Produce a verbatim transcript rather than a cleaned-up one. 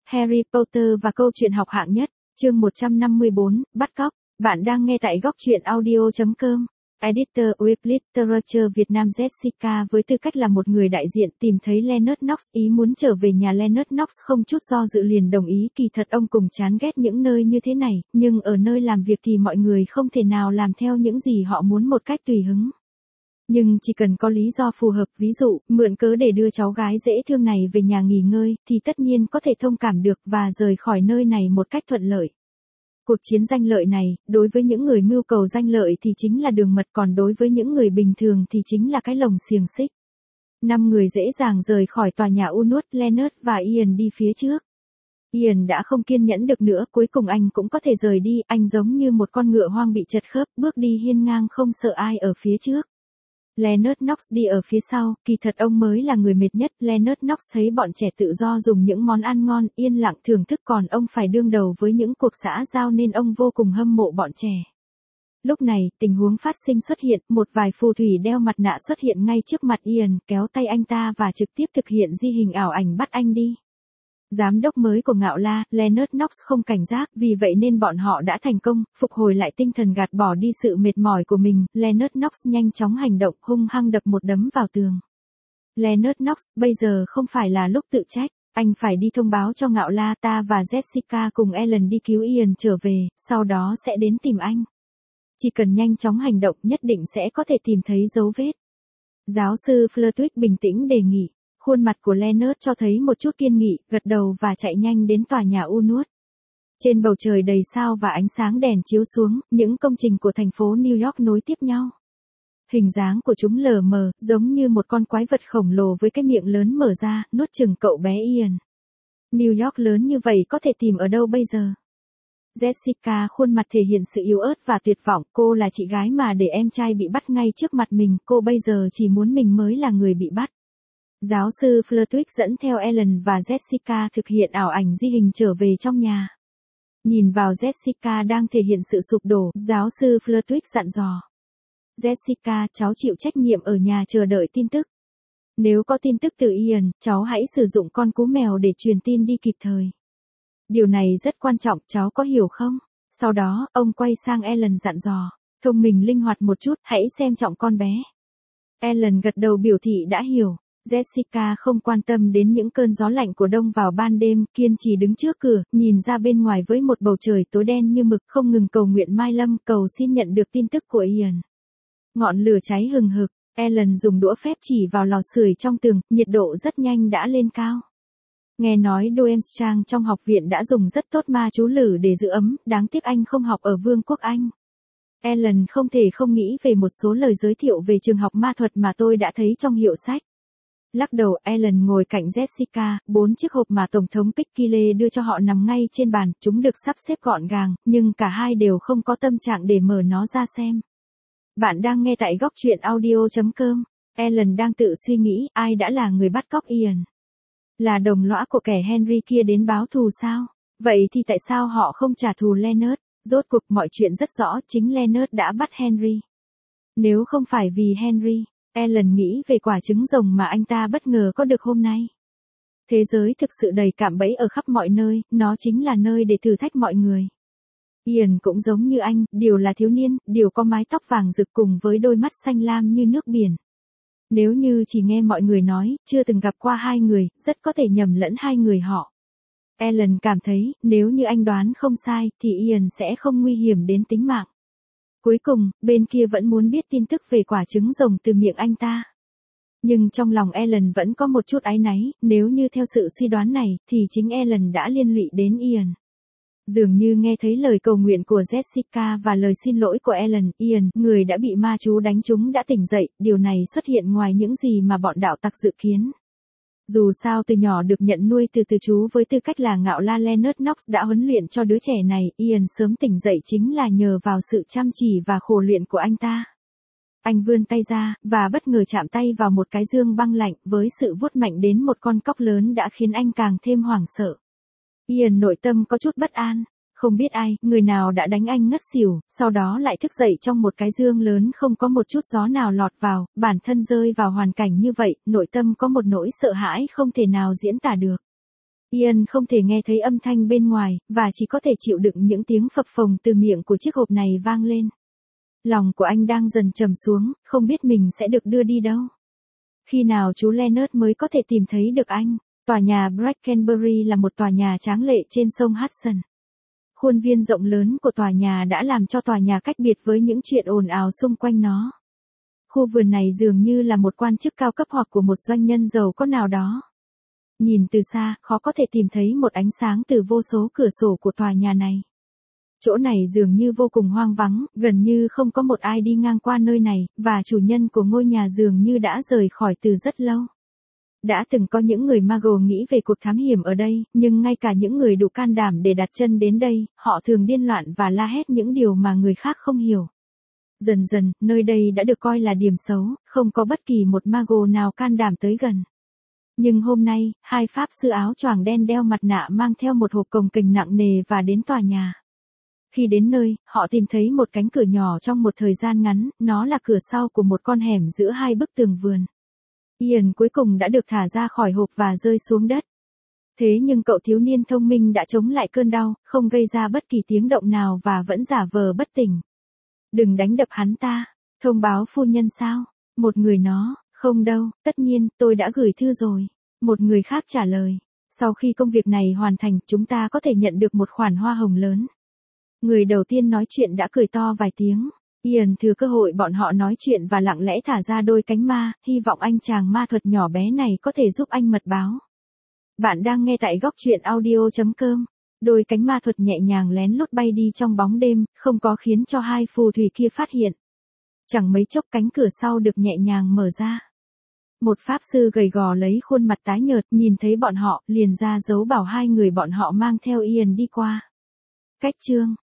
Harry Potter và câu chuyện học hạng nhất, chương một trăm năm mươi bốn, bắt cóc. Bạn đang nghe tại góc truyện audio chấm com. Editor Web Literature Việt Nam Jessica với tư cách là một người đại diện tìm thấy Leonard Knox ý muốn trở về nhà. Leonard Knox không chút do dự liền đồng ý. Kỳ thật ông cùng chán ghét những nơi như thế này, nhưng ở nơi làm việc thì mọi người không thể nào làm theo những gì họ muốn một cách tùy hứng. Nhưng chỉ cần có lý do phù hợp, ví dụ, mượn cớ để đưa cháu gái dễ thương này về nhà nghỉ ngơi, thì tất nhiên có thể thông cảm được và rời khỏi nơi này một cách thuận lợi. Cuộc chiến danh lợi này, đối với những người mưu cầu danh lợi thì chính là đường mật, còn đối với những người bình thường thì chính là cái lồng xiềng xích. Năm người dễ dàng rời khỏi tòa nhà u nuốt, Leonard và Ian đi phía trước. Ian đã không kiên nhẫn được nữa, cuối cùng anh cũng có thể rời đi, anh giống như một con ngựa hoang bị chật khớp, bước đi hiên ngang không sợ ai ở phía trước. Leonard Knox đi ở phía sau, kỳ thật ông mới là người mệt nhất. Leonard Knox thấy bọn trẻ tự do dùng những món ăn ngon, yên lặng thưởng thức, còn ông phải đương đầu với những cuộc xã giao nên ông vô cùng hâm mộ bọn trẻ. Lúc này, tình huống phát sinh xuất hiện, một vài phù thủy đeo mặt nạ xuất hiện ngay trước mặt Ian, kéo tay anh ta và trực tiếp thực hiện di hình ảo ảnh bắt anh đi. Giám đốc mới của Ngạo La, Leonard Knox không cảnh giác, vì vậy nên bọn họ đã thành công, phục hồi lại tinh thần, gạt bỏ đi sự mệt mỏi của mình. Leonard Knox nhanh chóng hành động, hung hăng đập một đấm vào tường. Leonard Knox, bây giờ không phải là lúc tự trách, anh phải đi thông báo cho Ngạo La, ta và Jessica cùng Ellen đi cứu Ian trở về, sau đó sẽ đến tìm anh. Chỉ cần nhanh chóng hành động nhất định sẽ có thể tìm thấy dấu vết. Giáo sư Flitwick bình tĩnh đề nghị. Khuôn mặt của Leonard cho thấy một chút kiên nghị, gật đầu và chạy nhanh đến tòa nhà u nuốt. Trên bầu trời đầy sao và ánh sáng đèn chiếu xuống, những công trình của thành phố New York nối tiếp nhau. Hình dáng của chúng lờ mờ, giống như một con quái vật khổng lồ với cái miệng lớn mở ra, nuốt chửng cậu bé Ian. New York lớn như vậy có thể tìm ở đâu bây giờ? Jessica khuôn mặt thể hiện sự yếu ớt và tuyệt vọng, cô là chị gái mà để em trai bị bắt ngay trước mặt mình, cô bây giờ chỉ muốn mình mới là người bị bắt. Giáo sư Flitwick dẫn theo Ellen và Jessica thực hiện ảo ảnh di hình trở về trong nhà. Nhìn vào Jessica đang thể hiện sự sụp đổ, giáo sư Flitwick dặn dò. Jessica, cháu chịu trách nhiệm ở nhà chờ đợi tin tức. Nếu có tin tức từ Ian, cháu hãy sử dụng con cú mèo để truyền tin đi kịp thời. Điều này rất quan trọng, cháu có hiểu không? Sau đó, ông quay sang Ellen dặn dò. Thông minh linh hoạt một chút, hãy xem trọng con bé. Ellen gật đầu biểu thị đã hiểu. Jessica không quan tâm đến những cơn gió lạnh của đông vào ban đêm, kiên trì đứng trước cửa, nhìn ra bên ngoài với một bầu trời tối đen như mực, không ngừng cầu nguyện Mai Lâm, cầu xin nhận được tin tức của Ian. Ngọn lửa cháy hừng hực, Ellen dùng đũa phép chỉ vào lò sưởi trong tường, nhiệt độ rất nhanh đã lên cao. Nghe nói Doemstrang trong học viện đã dùng rất tốt ma chú lử để giữ ấm, đáng tiếc anh không học ở Vương quốc Anh. Ellen không thể không nghĩ về một số lời giới thiệu về trường học ma thuật mà tôi đã thấy trong hiệu sách. Lắc đầu, Ellen ngồi cạnh Jessica, bốn chiếc hộp mà Tổng thống Pickile đưa cho họ nằm ngay trên bàn, chúng được sắp xếp gọn gàng, nhưng cả hai đều không có tâm trạng để mở nó ra xem. Bạn đang nghe tại góc truyện audio chấm com. Ellen đang tự suy nghĩ, ai đã là người bắt cóc Ian? Là đồng lõa của kẻ Henry kia đến báo thù sao? Vậy thì tại sao họ không trả thù Leonard? Rốt cuộc mọi chuyện rất rõ, chính Leonard đã bắt Henry. Nếu không phải vì Henry, Ellen nghĩ về quả trứng rồng mà anh ta bất ngờ có được hôm nay. Thế giới thực sự đầy cạm bẫy ở khắp mọi nơi, nó chính là nơi để thử thách mọi người. Ian cũng giống như anh, điều là thiếu niên, điều có mái tóc vàng rực cùng với đôi mắt xanh lam như nước biển. Nếu như chỉ nghe mọi người nói, chưa từng gặp qua hai người, rất có thể nhầm lẫn hai người họ. Ellen cảm thấy, nếu như anh đoán không sai, thì Ian sẽ không nguy hiểm đến tính mạng. Cuối cùng, bên kia vẫn muốn biết tin tức về quả trứng rồng từ miệng anh ta. Nhưng trong lòng Ellen vẫn có một chút áy náy, nếu như theo sự suy đoán này, thì chính Ellen đã liên lụy đến Ian. Dường như nghe thấy lời cầu nguyện của Jessica và lời xin lỗi của Ellen, Ian, người đã bị ma chú đánh trúng đã tỉnh dậy, điều này xuất hiện ngoài những gì mà bọn đạo tặc dự kiến. Dù sao từ nhỏ được nhận nuôi từ từ chú với tư cách là Ngạo La, Leonard Knox đã huấn luyện cho đứa trẻ này, Ian sớm tỉnh dậy chính là nhờ vào sự chăm chỉ và khổ luyện của anh ta. Anh vươn tay ra, và bất ngờ chạm tay vào một cái dương băng lạnh, với sự vuốt mạnh đến một con cóc lớn đã khiến anh càng thêm hoảng sợ. Ian nội tâm có chút bất an, không biết ai, người nào đã đánh anh ngất xỉu, sau đó lại thức dậy trong một cái dương lớn không có một chút gió nào lọt vào, bản thân rơi vào hoàn cảnh như vậy, nội tâm có một nỗi sợ hãi không thể nào diễn tả được. Ian không thể nghe thấy âm thanh bên ngoài, và chỉ có thể chịu đựng những tiếng phập phồng từ miệng của chiếc hộp này vang lên. Lòng của anh đang dần trầm xuống, không biết mình sẽ được đưa đi đâu. Khi nào chú Leonard mới có thể tìm thấy được anh? Tòa nhà Brackenbury là một tòa nhà tráng lệ trên sông Hudson. Khuôn viên rộng lớn của tòa nhà đã làm cho tòa nhà cách biệt với những chuyện ồn ào xung quanh nó. Khu vườn này dường như là một quan chức cao cấp hoặc của một doanh nhân giàu có nào đó. Nhìn từ xa, khó có thể tìm thấy một ánh sáng từ vô số cửa sổ của tòa nhà này. Chỗ này dường như vô cùng hoang vắng, gần như không có một ai đi ngang qua nơi này, và chủ nhân của ngôi nhà dường như đã rời khỏi từ rất lâu. Đã từng có những người Muggle nghĩ về cuộc thám hiểm ở đây, nhưng ngay cả những người đủ can đảm để đặt chân đến đây, họ thường điên loạn và la hét những điều mà người khác không hiểu. Dần dần, nơi đây đã được coi là điểm xấu, không có bất kỳ một Muggle nào can đảm tới gần. Nhưng hôm nay, hai pháp sư áo choàng đen đeo mặt nạ mang theo một hộp cồng kềnh nặng nề và đến tòa nhà. Khi đến nơi, họ tìm thấy một cánh cửa nhỏ trong một thời gian ngắn, nó là cửa sau của một con hẻm giữa hai bức tường vườn. Ian cuối cùng đã được thả ra khỏi hộp và rơi xuống đất. Thế nhưng cậu thiếu niên thông minh đã chống lại cơn đau, không gây ra bất kỳ tiếng động nào và vẫn giả vờ bất tỉnh. Đừng đánh đập hắn ta, thông báo phu nhân sao? Một người nó, không đâu, tất nhiên, tôi đã gửi thư rồi. Một người khác trả lời, sau khi công việc này hoàn thành, chúng ta có thể nhận được một khoản hoa hồng lớn. Người đầu tiên nói chuyện đã cười to vài tiếng. Ian thừa cơ hội bọn họ nói chuyện và lặng lẽ thả ra đôi cánh ma, hy vọng anh chàng ma thuật nhỏ bé này có thể giúp anh mật báo. Bạn đang nghe tại góc truyện audio chấm com. Đôi cánh ma thuật nhẹ nhàng lén lút bay đi trong bóng đêm, không có khiến cho hai phù thủy kia phát hiện. Chẳng mấy chốc cánh cửa sau được nhẹ nhàng mở ra. Một pháp sư gầy gò lấy khuôn mặt tái nhợt, nhìn thấy bọn họ, liền ra dấu bảo hai người bọn họ mang theo Ian đi qua. Cách chương